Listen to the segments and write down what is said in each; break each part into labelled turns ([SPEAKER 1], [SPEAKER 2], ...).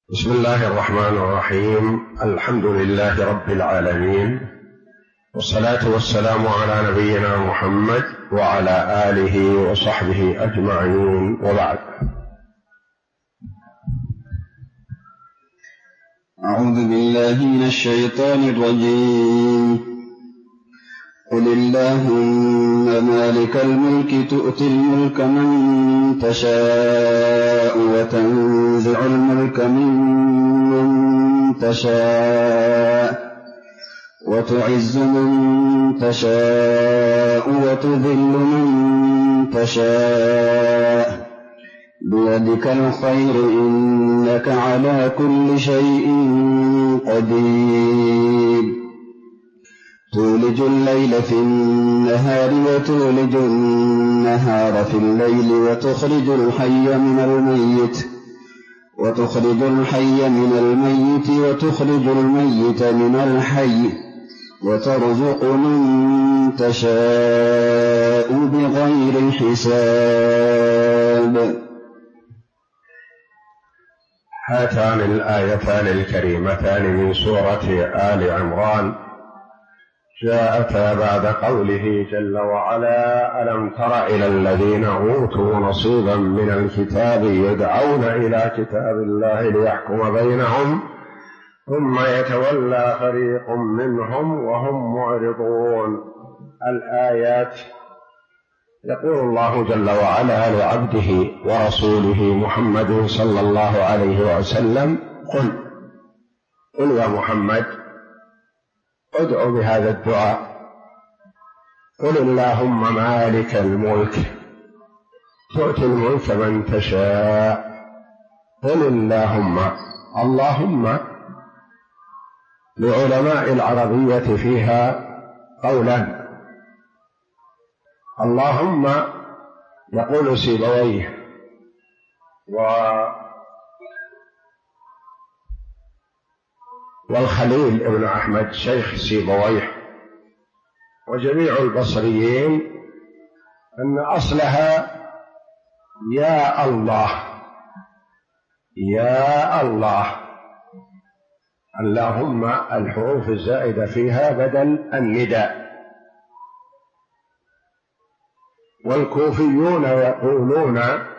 [SPEAKER 1] بسم الله الرحمن الرحيم. الحمد لله رب العالمين، والصلاة والسلام على نبينا محمد وعلى آله وصحبه أجمعين، وبعد.
[SPEAKER 2] أعوذ بالله من الشيطان الرجيم. قل اللهم مالك الملك تؤتي الملك من تشاء وتنزع الملك ممن تشاء وتعز من تشاء وتذل من تشاء بيدك الخير إنك على كل شيء قدير. تولج الليل في النهار وتولج النهار في الليل وتخرج الحي من الميت وتخرج الميت من الحي وترزق من تشاء بغير حساب.
[SPEAKER 1] هاتان الآيتان الكريمتان من سورة آل عمران جاءتا بعد قوله جل وعلا: ألم تر إلى الذين أوتوا نصيبا من الكتاب يدعون إلى كتاب الله ليحكم بينهم ثم يتولى فريق منهم وهم معرضون. الآيات. يقول الله جل وعلا لعبده ورسوله محمد صلى الله عليه وسلم: قل يا محمد، ادعو بهذا الدعاء. قل اللهم مالك الملك تؤتي الملك من تشاء. قل اللهم لعلماء العربية فيها قولان: اللهم يقول سيبويه والخليل ابن أحمد شيخ سيبويه وجميع البصريين أن أصلها يا الله يا الله. اللهم الحروف الزائدة فيها بدل النداء. والكوفيون يقولون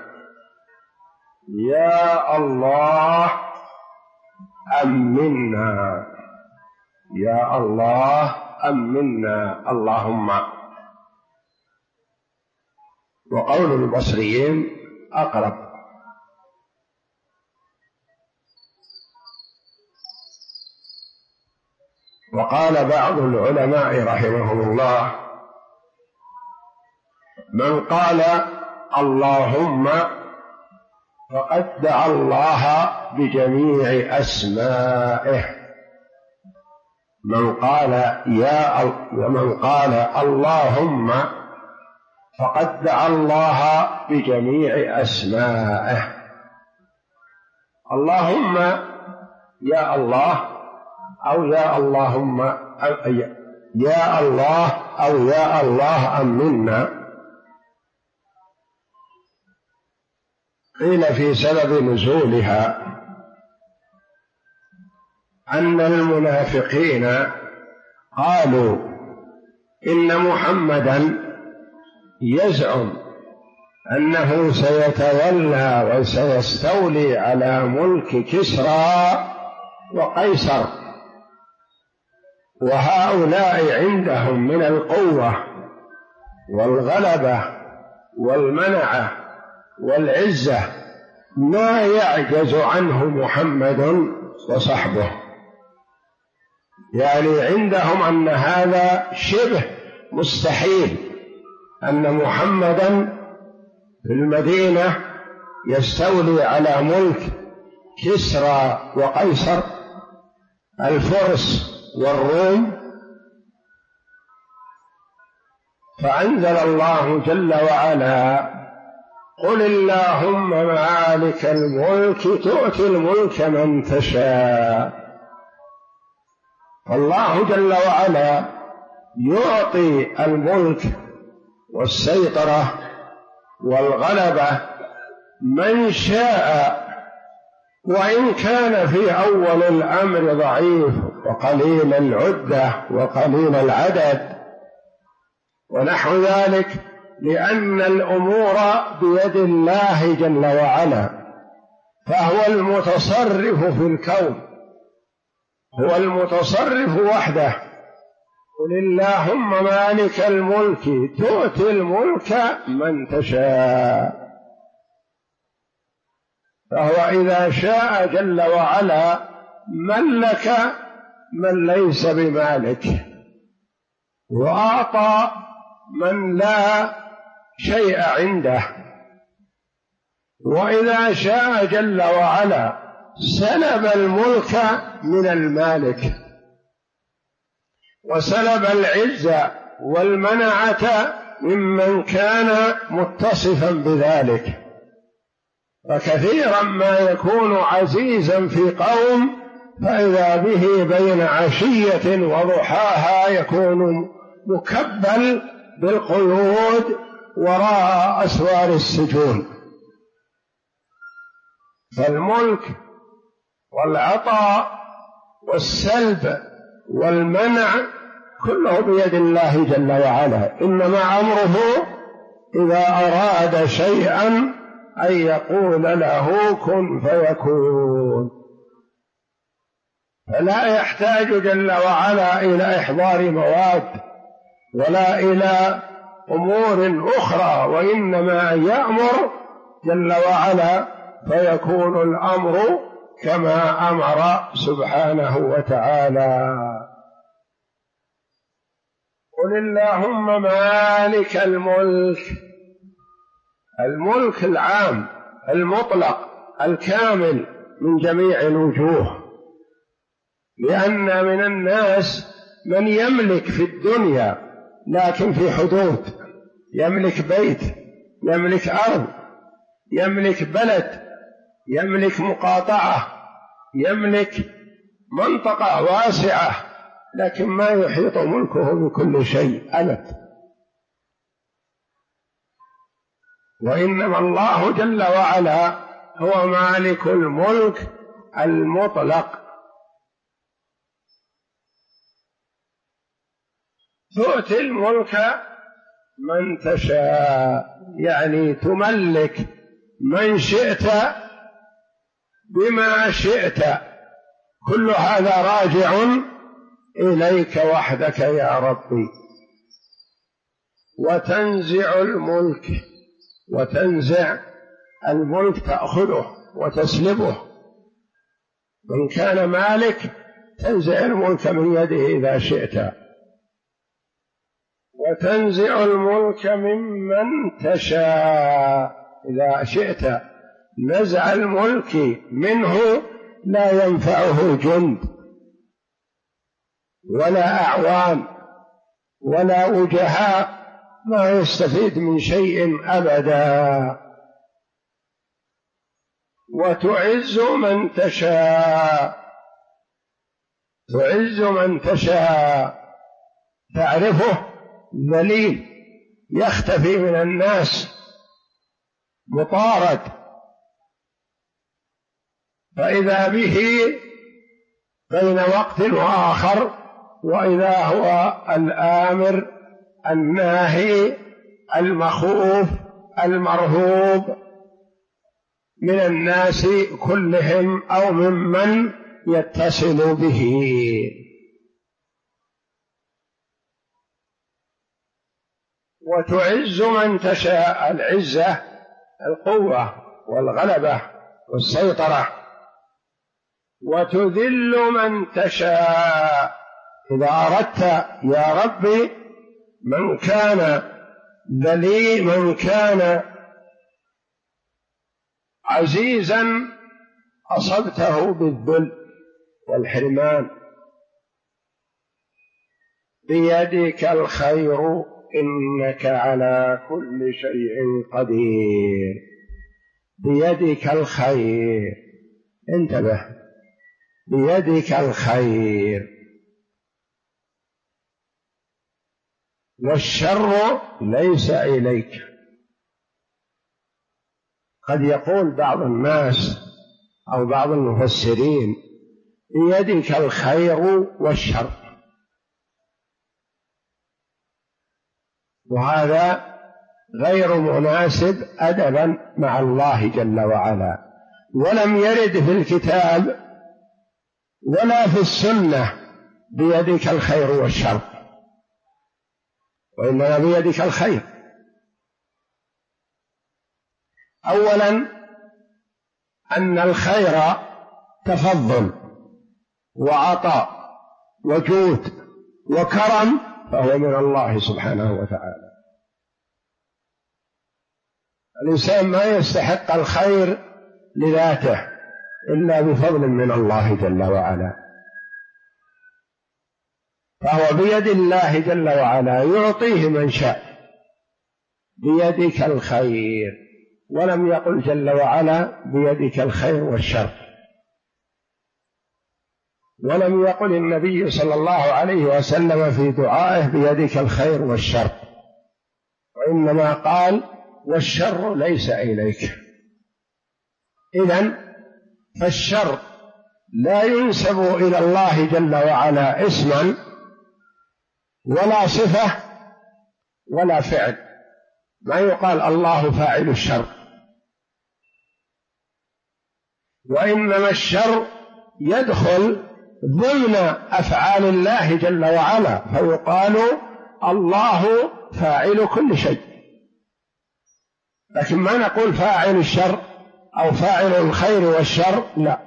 [SPEAKER 1] يا الله أمنا، يا الله أمنا اللهم. وقول البصريين أقرب. وقال بعض العلماء رحمهم الله: من قال اللهم فقد دعا الله بجميع أسمائه. من قال اللهم فقد دعا الله بجميع أسمائه. اللهم يا الله أو يا اللهم يا الله أو يا الله أمنا. قيل في سبب نزولها أن المنافقين قالوا إن محمدا يزعم أنه سيتولى وسيستولي على ملك كسرى وقيصر، وهؤلاء عندهم من القوة والغلبة والمنعة والعزة ما يعجز عنه محمد وصحبه. يعني عندهم أن هذا شبه مستحيل أن محمدا في المدينة يستولي على ملك كسرى وقيصر الفرس والروم. فأنزل الله جل وعلا: قل اللهم مالك الملك تؤتي الملك من تشاء. الله جل وعلا يعطي الملك والسيطرة والغلبة من شاء وإن كان في أول الأمر ضعيف وقليل العدة وقليل العدد ونحو ذلك، لأن الأمور بيد الله جل وعلا، فهو المتصرف في الكون، هو المتصرف وحده. قل اللهم مالك الملك تؤتي الملك من تشاء. فهو إذا شاء جل وعلا ملك من ليس بمالك، وأعطى من لا شيء عنده، وإذا شاء جل وعلا سلب الملك من المالك، وسلب العزة والمنعة ممن كان متصفا بذلك. فكثيرا ما يكون عزيزا في قوم فإذا به بين عشية وضحاها يكون مكبل بالقيود وراء أسوار السجون. فالملك والعطاء والسلب والمنع كله بيد الله جل وعلا، إنما أمره إذا أراد شيئا أن يقول له كن فيكون. فلا يحتاج جل وعلا إلى إحضار مواد ولا إلى أمور أخرى، وإنما يأمر جل وعلا فيكون الأمر كما أمر سبحانه وتعالى. قل اللهم مالك الملك، الملك العام المطلق الكامل من جميع الوجوه، لأن من الناس من يملك في الدنيا لكن في حدود، يملك بيت، يملك أرض، يملك بلد، يملك مقاطعة، يملك منطقة واسعة، لكن ما يحيط ملكه بكل شيء أبدا. وإنما الله جل وعلا هو مالك الملك المطلق. تؤتي الملك من تشاء، يعني تملك من شئت بما شئت، كل هذا راجع إليك وحدك يا ربي. وتنزع الملك، وتنزع الملك تأخذه وتسلبه. من كان مالك تنزع الملك من يده إذا شئت، وتنزع الملك ممن تشاء إذا شئت. نزع الملك منه لا ينفعه جند ولا أعوان ولا وجهاء، ما يستفيد من شيء أبدا. وتعز من تشاء، تعز من تشاء، تعرفه ذليل يختفي من الناس مطارد، فإذا به بين وقت وآخر، وإذا هو الآمر الناهي المخوف المرهوب من الناس كلهم أو ممن يتصل به. وتعز من تشاء، العزة القوة والغلبة والسيطرة. وتذل من تشاء، إذا أردت يا ربي من كان ذليل، من كان عزيزا أصبته بالذل والحرمان. بيدك الخير إنك على كل شيء قدير. بيدك الخير، انتبه، بيدك الخير، والشر ليس إليك. قد يقول بعض الناس أو بعض المفسرين بيدك الخير والشر، وهذا غير مناسب أدبا مع الله جل وعلا، ولم يرد في الكتاب ولا في السنة بيدك الخير والشر، وإنما بيدك الخير. أولا أن الخير تفضل وعطاء وجود وكرم، فهو من الله سبحانه وتعالى. الإنسان ما يستحق الخير لذاته إلا بفضل من الله جل وعلا، فهو بيد الله جل وعلا يعطيه من شاء. بيدك الخير، ولم يقل جل وعلا بيدك الخير والشر، ولم يقل النبي صلى الله عليه وسلم في دعائه بيدك الخير والشر، وإنما قال والشر ليس إليك. إذن فالشر لا ينسب إلى الله جل وعلا اسما ولا صفة ولا فعل، ما يقال الله فاعل الشر، وإنما الشر يدخل ضمن أفعال الله جل وعلا، فيقال الله فاعل كل شيء، لكن ما نقول فاعل الشر أو فاعل الخير والشر، لا،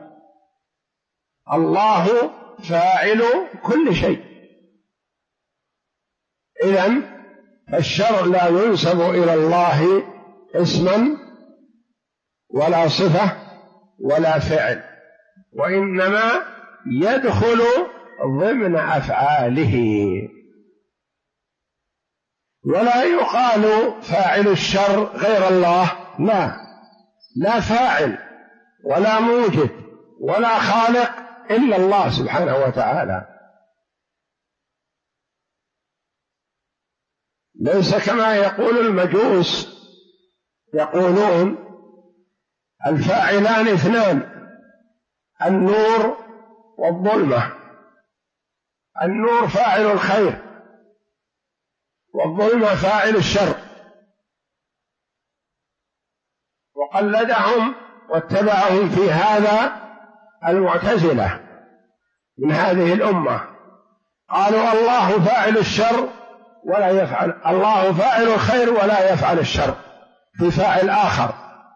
[SPEAKER 1] الله فاعل كل شيء. إذن الشر لا ينسب إلى الله اسما ولا صفة ولا فعل، وإنما يدخل ضمن أفعاله، ولا يقال فاعل الشر غير الله، لا فاعل ولا موجد ولا خالق إلا الله سبحانه وتعالى. ليس كما يقول المجوس، يقولون الفاعلان اثنان، النور والظلمة، النور فاعل الخير والظلمة فاعل الشر، وقلدهم واتبعهم في هذا المعتزلة من هذه الأمة، قالوا الله فاعل الشر ولا يفعل، الله فاعل الخير ولا يفعل الشر، في فاعل آخر،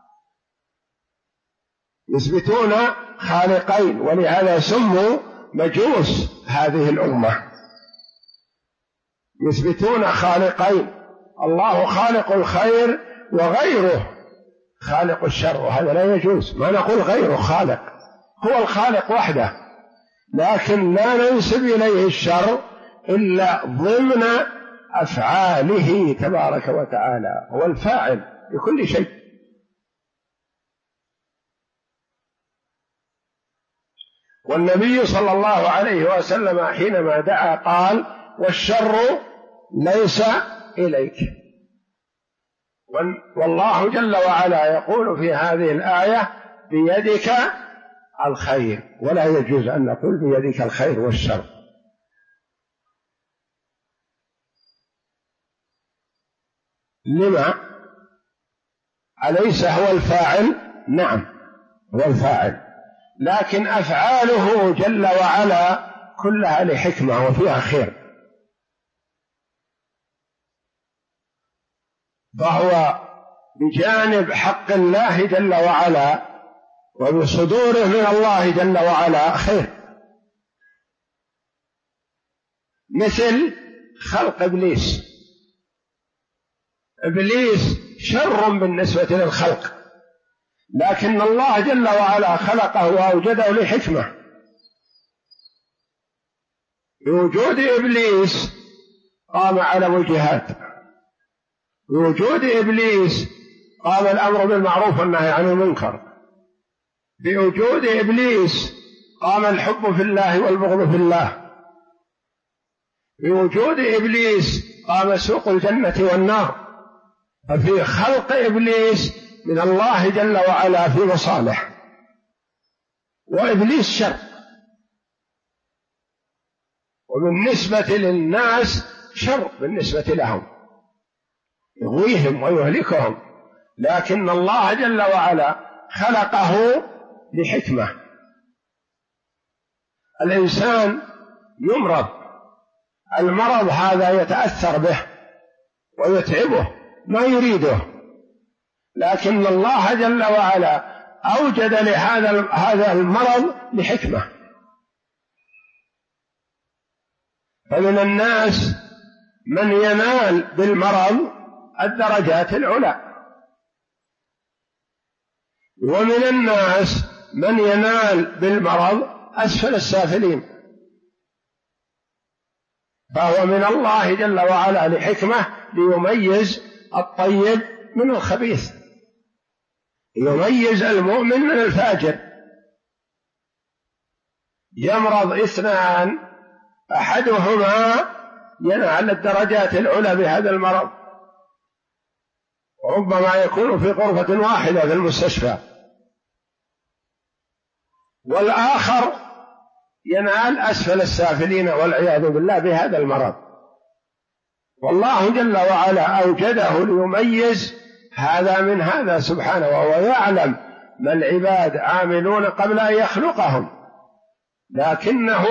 [SPEAKER 1] يثبتون خالقين، ولهذا سموا مجوس هذه الأمة، يثبتون خالقين، الله خالق الخير وغيره خالق الشر، وهذا لا يجوز، ما نقول غيره خالق، هو الخالق وحده، لكن لا ننسب إليه الشر إلا ضمن أفعاله تبارك وتعالى، هو الفاعل لكل شيء. والنبي صلى الله عليه وسلم حينما دعا قال والشر ليس إليك، والله جل وعلا يقول في هذه الآية بيدك الخير، ولا يجوز أن نقول بيدك الخير والشر. لما؟ أليس هو الفاعل؟ نعم هو الفاعل، لكن أفعاله جل وعلا كلها لحكمة وفيها خير، فهو بجانب حق الله جل وعلا وبصدوره من الله جل وعلا خير، مثل خلق إبليس. إبليس شر بالنسبة للخلق، لكن الله جل وعلا خلقه وأوجده لحكمة. بوجود إبليس قام علم الجهاد، بوجود إبليس قام الأمر بالمعروف والنهي عن المنكر، بوجود إبليس قام الحب في الله والبغض في الله، بوجود إبليس قام سوق الجنة والنار. ففي خلق إبليس من الله جل وعلا في مصالح، وإبليس شر، وبالنسبة للناس شر بالنسبة لهم، يغويهم ويهلكهم، لكن الله جل وعلا خلقه لحكمة. الإنسان يمرض، المرض هذا يتأثر به ويتعبه ما يريده، لكن الله جل وعلا أوجد لهذا المرض لحكمة. فمن الناس من ينال بالمرض الدرجات العلى، ومن الناس من ينال بالمرض أسفل السافلين، فهو من الله جل وعلا لحكمة ليميز الطيب من الخبيث، يميز المؤمن من الفاجر. يمرض اثنان أحدهما ينال الدرجات العلى بهذا المرض، وربما يكون في غرفة واحدة في المستشفى، والآخر ينال أسفل السافلين والعياذ بالله بهذا المرض. والله جل وعلا أوجده ليميز هذا من هذا سبحانه، وهو يعلم ما العباد عاملون قبل أن يخلقهم، لكنه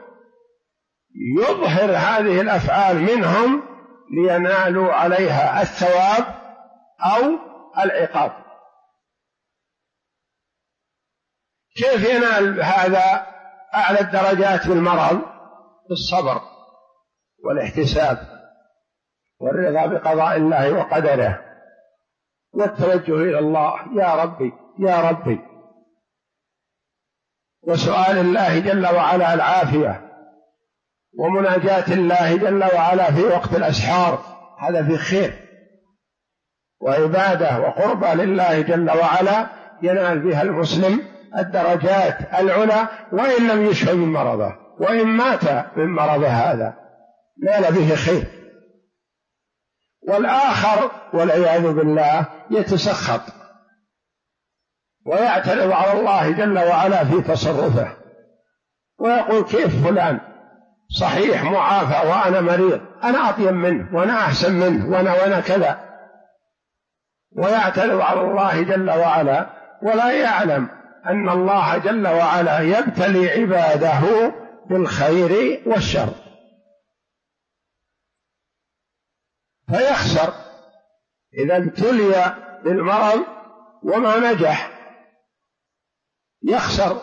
[SPEAKER 1] يظهر هذه الأفعال منهم لينالوا عليها الثواب أو العقاب. كيف ينال هذا أعلى الدرجات بالمرض؟ بالصبر والاحتساب والرضا بقضاء الله وقدره والتوجه إلى الله، يا ربي يا ربي، وسؤال الله جل وعلا العافية، ومناجاة الله جل وعلا في وقت الأسحار، هذا في خير وعبادة وقربة لله جل وعلا ينال بها المسلم الدرجات العلى، وإن لم يشفى من مرضه، وإن مات من مرضه هذا نال به خير. والآخر والعياذ بالله يتسخط ويعترض على الله جل وعلا في تصرفه، ويقول كيف فلان صحيح معافى وأنا مريض، أنا أطيب منه وأنا أحسن منه وأنا كذا، ويعترض على الله جل وعلا، ولا يعلم أن الله جل وعلا يبتلي عباده بالخير والشر، فيخسر إذا ابتلي بالمرض وما نجح، يخسر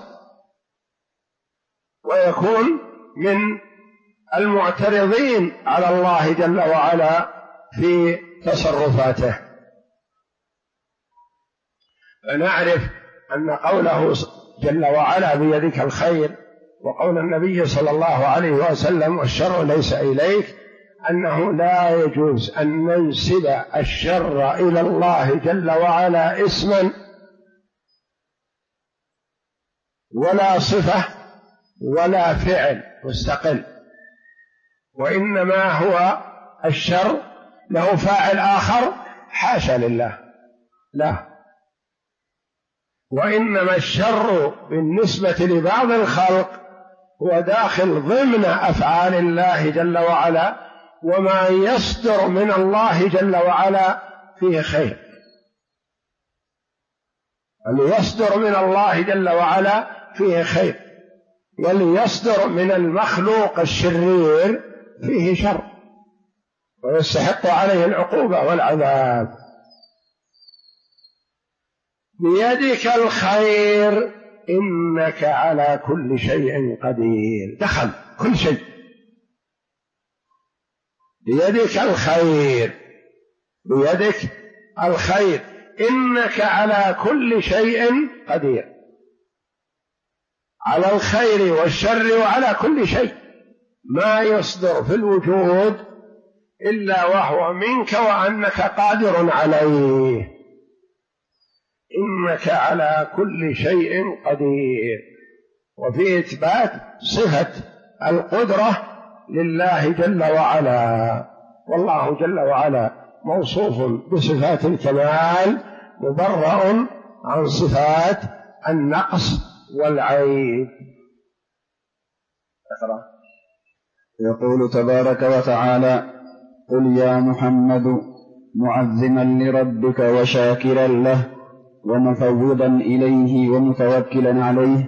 [SPEAKER 1] ويكون من المعترضين على الله جل وعلا في تصرفاته. فنعرف أن قوله جل وعلا بيدك الخير، وقول النبي صلى الله عليه وسلم والشر ليس إليك، أنه لا يجوز أن ننسب الشر إلى الله جل وعلا اسما ولا صفة ولا فعل مستقل، وإنما هو الشر له فاعل آخر حاشا لله، لا، وإنما الشر بالنسبة لبعض الخلق هو داخل ضمن أفعال الله جل وعلا، وما يصدر من الله جل وعلا فيه خير، اللي يصدر من الله جل وعلا فيه خير، واللي يصدر من المخلوق الشرير فيه شر ويستحق عليه العقوبة والعذاب. بيدك الخير إنك على كل شيء قدير، دخل كل شيء، بيدك الخير، بيدك الخير إنك على كل شيء قدير، على الخير والشر وعلى كل شيء، ما يصدر في الوجود إلا وهو منك وأنك قادر عليه، إنك على كل شيء قدير. وفي إثبات صفة القدرة لله جل وعلا، والله جل وعلا موصوف بصفات الكمال، مبرأ عن صفات النقص والعيب.
[SPEAKER 2] يقول تبارك وتعالى: قل يا محمد معظما لربك وشاكرا له ومفوضا إليه ومتوكلا عليه: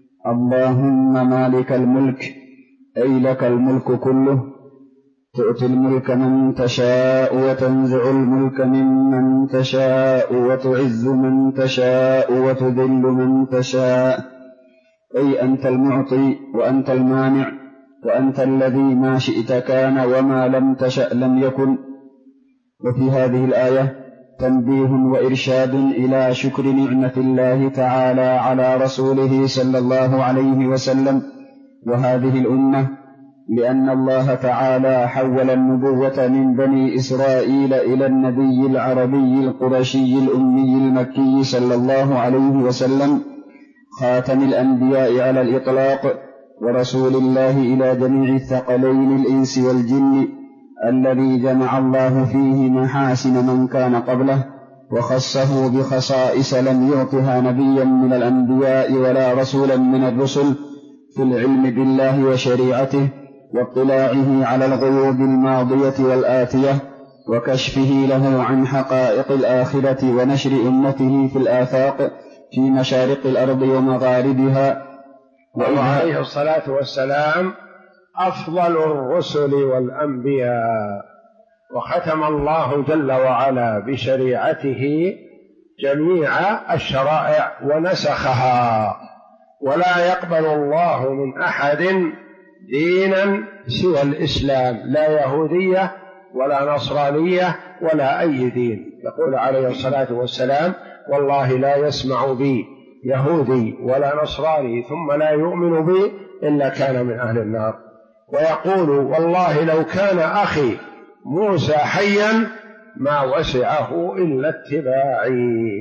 [SPEAKER 2] اللهم مالك الملك، أي لك الملك كله، تؤتي الملك من تشاء وتنزع الملك ممن تشاء وتعز من تشاء وتذل من تشاء، أي أنت المعطي وأنت المانع، وأنت الذي ما شئت كان وما لم تشأ لم يكن. وفي هذه الآية تنبيه وإرشاد إلى شكر نعمة الله تعالى على رسوله صلى الله عليه وسلم وهذه الأمة، لأن الله تعالى حول النبوة من بني إسرائيل إلى النبي العربي القرشي الأمي المكي صلى الله عليه وسلم، خاتم الأنبياء على الإطلاق، ورسول الله إلى جميع الثقلين الإنس والجن، الذي جمع الله فيه محاسن من كان قبله، وخصه بخصائص لم يعطها نبيا من الأنبياء ولا رسولا من الرسل في العلم بالله وشريعته، واطلاعه على الغيوب الماضية والآتية، وكشفه له عن حقائق الآخرة، ونشر أمته في الآفاق في مشارق الأرض ومغاربها.
[SPEAKER 1] وهو عليه الصلاة والسلام أفضل الرسل والأنبياء، وختم الله جل وعلا بشريعته جميع الشرائع ونسخها، ولا يقبل الله من أحد دينا سوى الإسلام، لا يهودية ولا نصرانية ولا أي دين. يقول عليه الصلاة والسلام: والله لا يسمع بي يهودي ولا نصراني ثم لا يؤمن بي إلا كان من أهل النار. ويقول: والله لو كان أخي موسى حيا ما وسعه إلا اتباعي.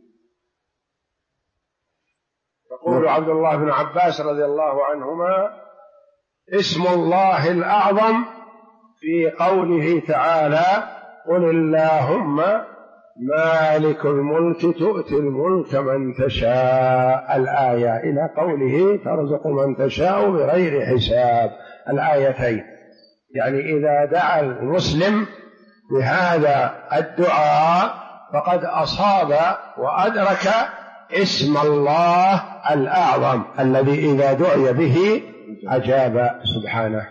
[SPEAKER 1] يقول عبد الله بن عباس رضي الله عنهما: اسم الله الأعظم في قوله تعالى: قل اللهم مالك الملك تؤتي الملك من تشاء، الآية إلى قوله: ترزق من تشاء بغير حساب، الآيتين. يعني إذا دعا المسلم بهذا الدعاء فقد أصاب وأدرك اسم الله الأعظم الذي إذا دعي به أجاب سبحانه.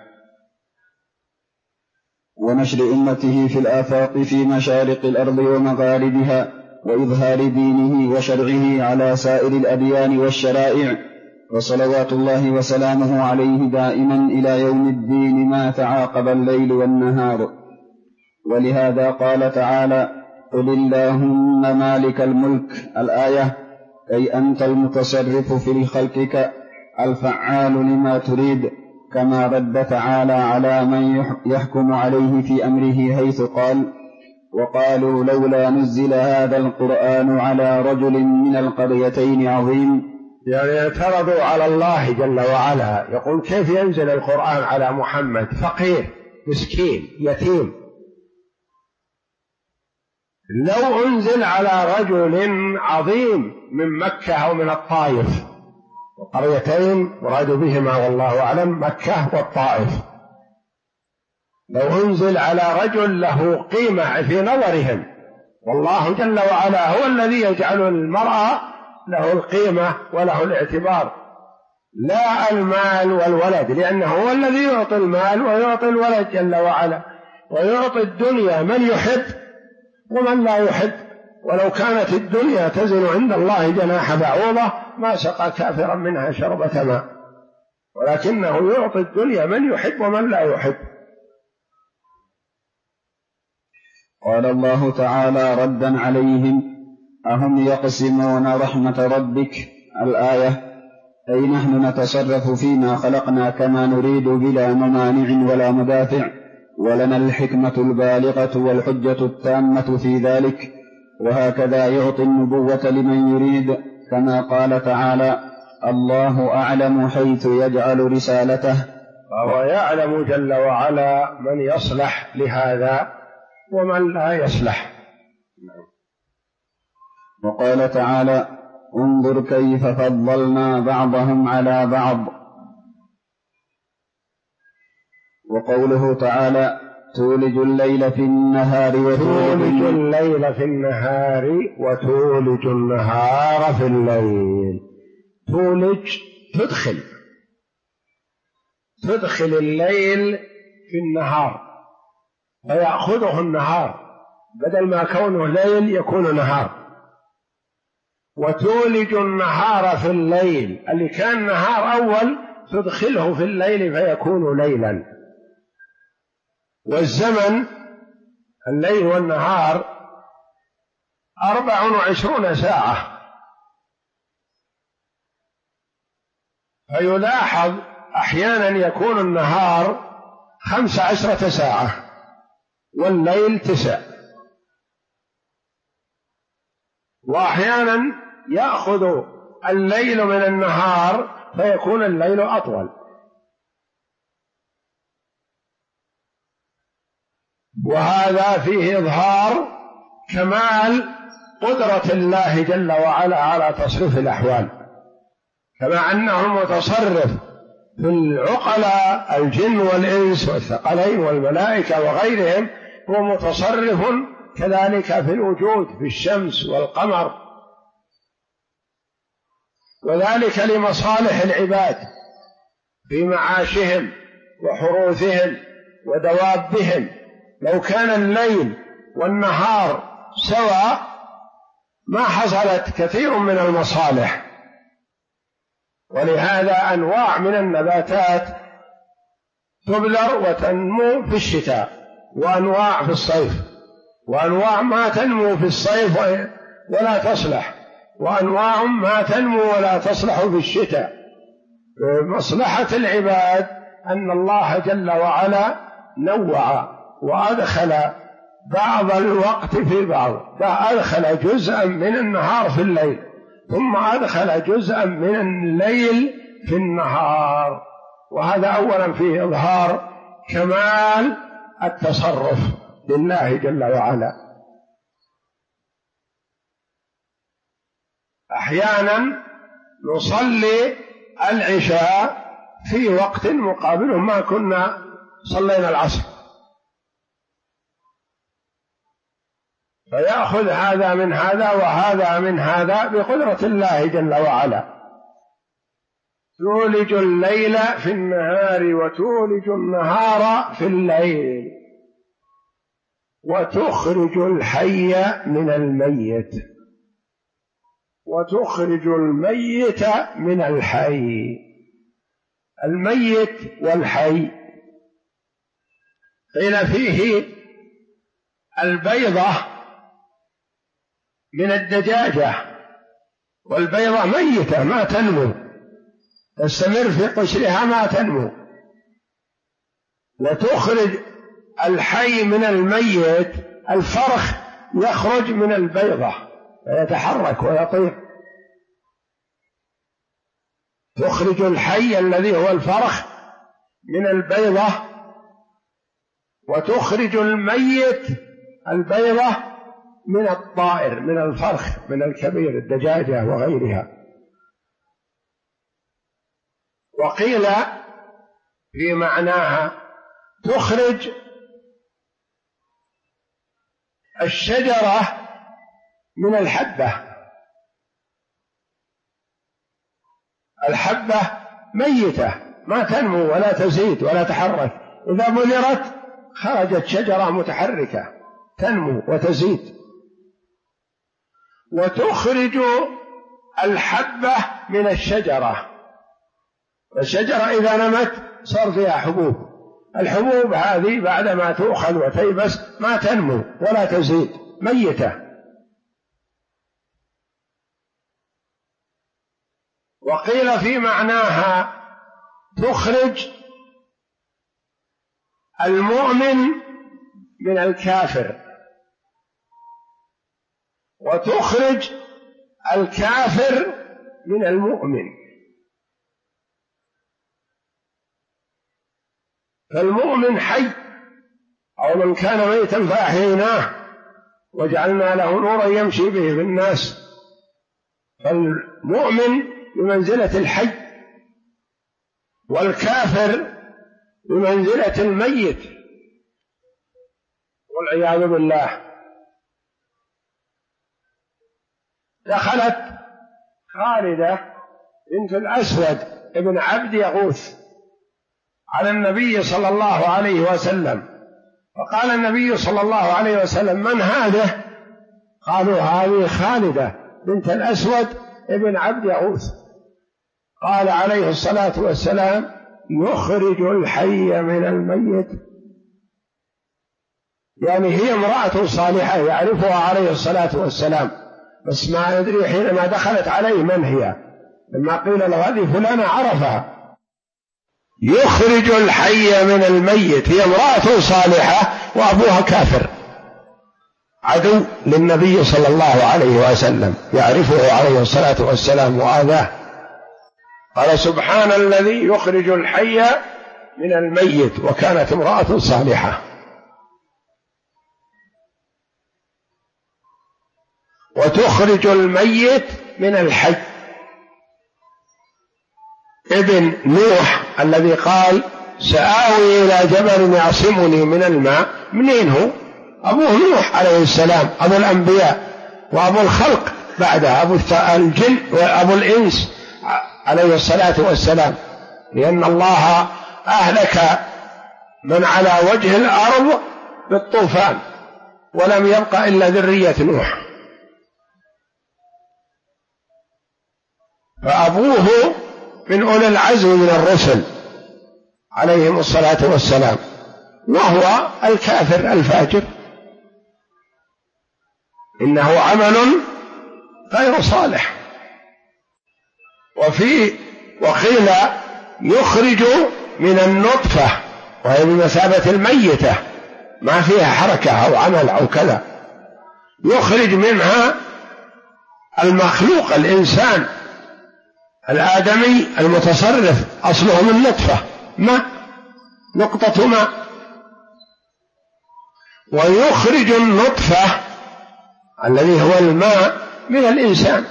[SPEAKER 2] ونشر أمته في الآفاق في مشارق الأرض ومغاربها، وإظهار دينه وشرعه على سائر الأديان والشرائع، وصلوات الله وسلامه عليه دائما إلى يوم الدين ما تعاقب الليل والنهار. ولهذا قال تعالى: قل اللهم مالك الملك، الآية، أي أنت المتصرف في خلقك الفعال لما تريد، كما رد تعالى على من يحكم عليه في أمره حيث قال: وقالوا لولا نزل هذا القرآن على رجل من القريتين عظيم.
[SPEAKER 1] يعني اعترضوا على الله جل وعلا، يقول: كيف ينزل القرآن على محمد فقير مسكين يتيم؟ لو أنزل على رجل عظيم من مكة أو من الطائف، وقريتين مراد بهما والله أعلم مكة والطائف، لو أنزل على رجل له قيمة في نظرهم، والله جل وعلا هو الذي يجعل المرأة له القيمة وله الاعتبار، لا المال والولد، لأنه هو الذي يعطي المال ويعطي الولد جل وعلا، ويعطي الدنيا من يحب ومن لا يحب. ولو كانت الدنيا تزن عند الله جناح بعوضة ما سقى كافرا منها شربة ماء، ولكنه يعطي الدنيا من يحب ومن لا يحب.
[SPEAKER 2] قال الله تعالى ردا عليهم: أهم يقسمون رحمة ربك، الآية، أي نحن نتصرف فيما خلقنا كما نريد بلا ممانع ولا مدافع، ولنا الحكمة البالغة والحجة التامة في ذلك، وهكذا يعطي النبوة لمن يريد، كما قال تعالى: الله أعلم حيث يجعل رسالته.
[SPEAKER 1] فهو يعلم جل وعلا من يصلح لهذا ومن لا يصلح.
[SPEAKER 2] وقال تعالى: انظر كيف فضلنا بعضهم على بعض. وقوله تعالى تولج الليل في النهار
[SPEAKER 1] تولج الليل في النهار وتولج النهار في الليل. تولج تدخل الليل في النهار فيأخذه النهار، بدل ما كونه ليل يكون نهار. وتولج النهار في الليل، اللي كان نهار أول تدخله في الليل فيكون ليلا. والزمن الليل والنهار 24 ساعة، فيلاحظ أحيانا يكون النهار 15 ساعة والليل 9، وأحيانا يأخذ الليل من النهار فيكون الليل أطول. وهذا فيه إظهار كمال قدرة الله جل وعلا على تصريف الأحوال، كما أنه متصرف في العقلاء الجن والإنس والثقلين والملائكة وغيرهم، هو متصرف كذلك في الوجود في الشمس والقمر، وذلك لمصالح العباد في معاشهم وحروثهم ودوابهم. لو كان الليل والنهار سواء ما حصلت كثير من المصالح. ولهذا أنواع من النباتات تبذر وتنمو في الشتاء، وأنواع في الصيف، وأنواع ما تنمو في الصيف ولا تصلح، وأنواع ما تنمو ولا تصلح في الشتاء. مصلحة العباد أن الله جل وعلا نوع وأدخل بعض الوقت في بعض، فأدخل جزءا من النهار في الليل، ثم أدخل جزءا من الليل في النهار. وهذا أولا فيه إظهار كمال التصرف لله جل وعلا. أحيانا نصلي العشاء في وقت مقابله ما كنا صلينا العصر، فيأخذ هذا من هذا وهذا من هذا بقدرة الله جل وعلا. تولج الليل في النهار وتولج النهار في الليل وتخرج الحي من الميت وتخرج الميت من الحي. الميت والحي قيل فيه البيضة من الدجاجة، والبيضة ميتة ما تنمو، تستمر في قشرها ما تنمو. وتخرج الحي من الميت، الفرخ يخرج من البيضة فيتحرك ويطير. تخرج الحي الذي هو الفرخ من البيضة، وتخرج الميت البيضة من الطائر، من الفرخ، من الكبير الدجاجة وغيرها. وقيل في معناها تخرج الشجرة من الحبة. الحبة ميتة ما تنمو ولا تزيد ولا تحرك، إذا بذرت خرجت شجرة متحركة تنمو وتزيد. وتخرج الحبة من الشجرة، الشجرة إذا نمت صار فيها حبوب، الحبوب هذه بعدما تؤخذ وتيبس ما تنمو ولا تزيد، ميتة. وقيل في معناها تخرج المؤمن من الكافر، وتخرج الكافر من المؤمن. فالمؤمن حي، أو من كان ميتا فأحييناه وجعلنا له نورا يمشي به في الناس، فالمؤمن بمنزلة الحي، والكافر بمنزلة الميت والعياذ بالله. دخلت خالدة بنت الأسود ابن عبد يغوث على النبي صلى الله عليه وسلم، فقال النبي صلى الله عليه وسلم: من هذه؟ قالوا: هذه خالدة بنت الأسود ابن عبد يغوث. قال عليه الصلاة والسلام: يخرج الحي من الميت، يعني هي امرأة صالحة يعرفها عليه الصلاة والسلام، بس ما يدري حينما دخلت عليه من هي، لما قيل له هذه فلانة عرفها. يخرج الحي من الميت، هي امرأة صالحة وأبوها كافر عدو للنبي صلى الله عليه وسلم، يعرفه عليه الصلاة والسلام وآذاه. قال: سبحان الذي يخرج الحي من الميت، وكانت امرأة صالحة. وتخرج الميت من الحي، ابن نوح الذي قال: سآوي إلى جبل يعصمني من الماء، منين هو؟ أبوه نوح عليه السلام، أبو الأنبياء وأبو الخلق بعدها، أبو الجن وأبو الإنس عليه الصلاة والسلام، لأن الله أهلك من على وجه الأرض بالطوفان ولم يبق إلا ذرية نوح، فأبوه من أولي العزم من الرسل عليهم الصلاة والسلام، وهو الكافر الفاجر، إنه عمل غير صالح. وقيل يخرج من النطفة، وهي بمثابة الميتة ما فيها حركة أو عمل أو كذا، يخرج منها المخلوق الإنسان الآدمي المتصرف، أصله من نطفة ماء، نقطة ماء، ويخرج النطفة الذي هو الماء من الإنسان.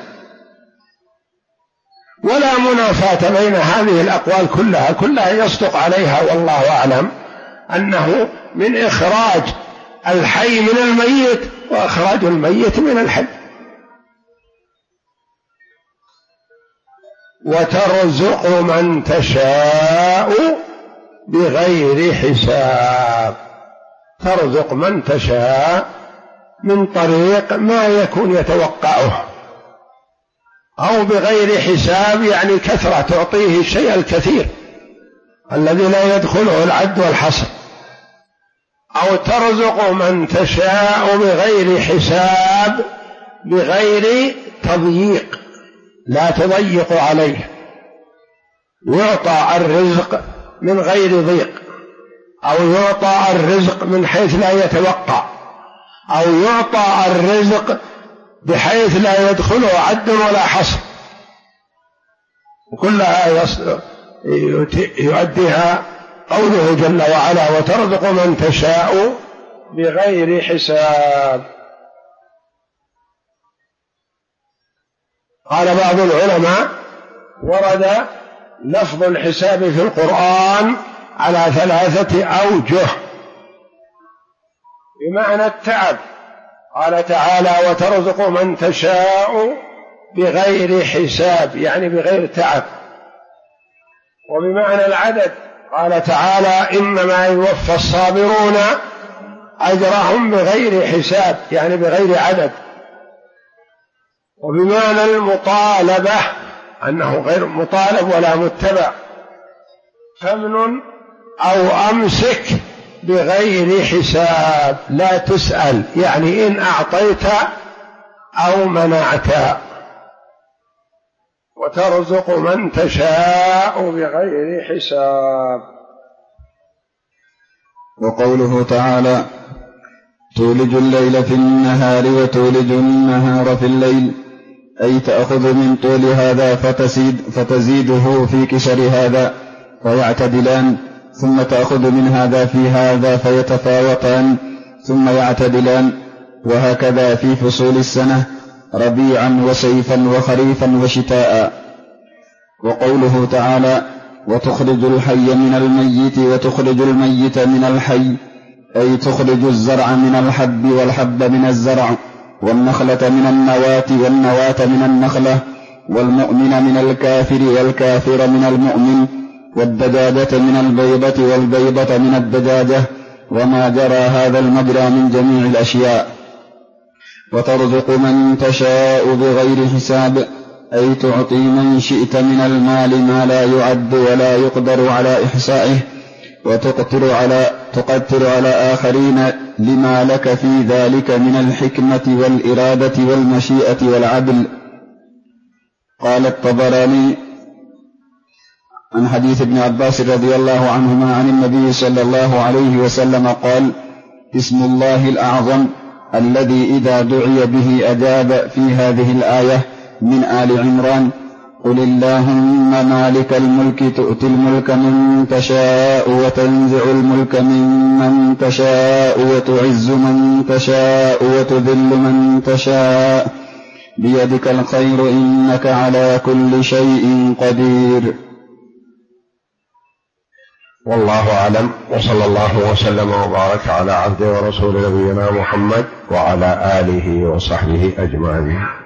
[SPEAKER 1] ولا منافاة بين هذه الأقوال كلها يصدق عليها، والله أعلم أنه من إخراج الحي من الميت وإخراج الميت من الحي. وترزق من تشاء بغير حساب، ترزق من تشاء من طريق ما يكون يتوقعه، أو بغير حساب يعني كثرة، تعطيه الشيء الكثير الذي لا يدخله العد والحصر. أو ترزق من تشاء بغير حساب، بغير تضييق، لا تضيق عليه، يعطى الرزق من غير ضيق، أو يعطى الرزق من حيث لا يتوقع، أو يعطى الرزق بحيث لا يدخله عد ولا حصر، وكلها يؤديها قوله جل وعلا: وترزق من تشاء بغير حساب. قال بعض العلماء: ورد لفظ الحساب في القرآن على 3 أوجه بمعنى التعب. قال تعالى: وترزق من تشاء بغير حساب، يعني بغير تعب. وبمعنى العدد، قال تعالى: إنما يوفى الصابرون أجرهم بغير حساب، يعني بغير عدد. وبمعنى المطالبة، أنه غير مطالب ولا متبع، فمن أو أمسك بغير حساب، لا تسأل، يعني إن أعطيت أو منعت. وترزق من تشاء بغير حساب.
[SPEAKER 2] وقوله تعالى: تولج الليل في النهار وتولج النهار في الليل، أي تأخذ من طول هذا فتزيده في كسر هذا فيعتدلان، ثم تأخذ من هذا في هذا فيتفاوتان ثم يعتدلان، وهكذا في فصول السنة، ربيعا وسيفا وخريفا وشتاء. وقوله تعالى: وتخرج الحي من الميت وتخرج الميت من الحي، أي تخرج الزرع من الحب والحب من الزرع، والنخلة من النواة والنواة من النخلة، والمؤمن من الكافر والكافر من المؤمن، والدجاجة من البيضة والبيضة من الدجاجة، وما جرى هذا المجرى من جميع الأشياء. وترزق من تشاء بغير حساب، أي تعطي من شئت من المال ما لا يعد ولا يقدر على إحصائه، وتقتر على آخرين لما لك في ذلك من الحكمة والإرادة والمشيئة والعدل. قال الطبراني عن حديث ابن عباس رضي الله عنهما عن النبي صلى الله عليه وسلم قال: اسم الله الأعظم الذي إذا دعي به أجاب في هذه الآية من آل عمران: قل اللهم مالك الملك تؤتي الملك من تشاء وتنزع الملك ممن تشاء وتعز من تشاء وتذل من تشاء بيدك الخير إنك على كل شيء قدير.
[SPEAKER 1] والله أعلم، وصلى الله وسلم وبارك على عبده ورسول نبينا محمد وعلى آله وصحبه أجمعين.